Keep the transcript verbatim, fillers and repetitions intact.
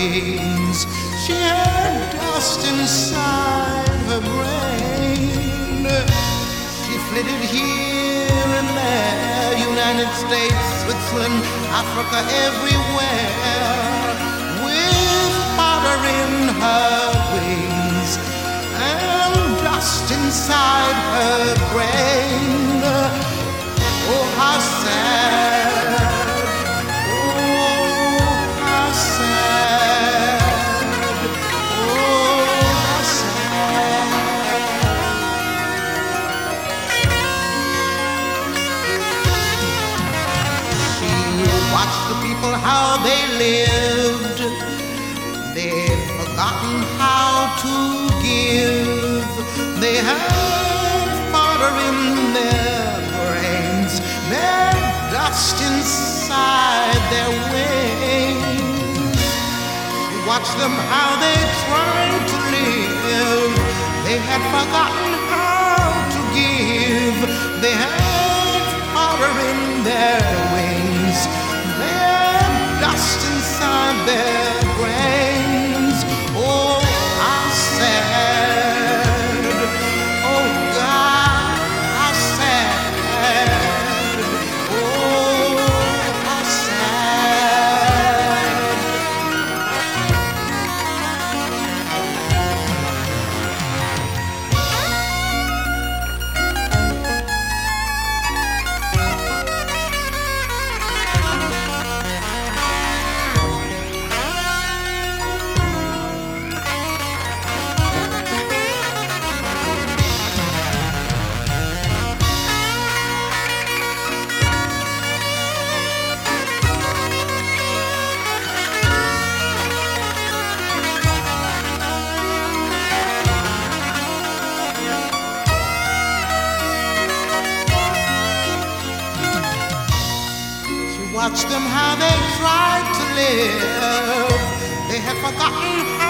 wings. She had dust inside her brain. She flitted here and there, United States, Switzerland, Africa, everywhere, with powder in her wings and dust inside her brain. Oh, how sad. Oh, how sad. Oh, how sad. She watched the people how they lived. They'd forgotten how to give. They had powder in their brains, their dust inside their wings. Watch them how they tried to live. They had forgotten how to give. They had powder in their wings, their dust inside their brains. Oh, how sad. Oh, God, how sad. Oh, how sad. Watch them how they tried to live. They had forgotten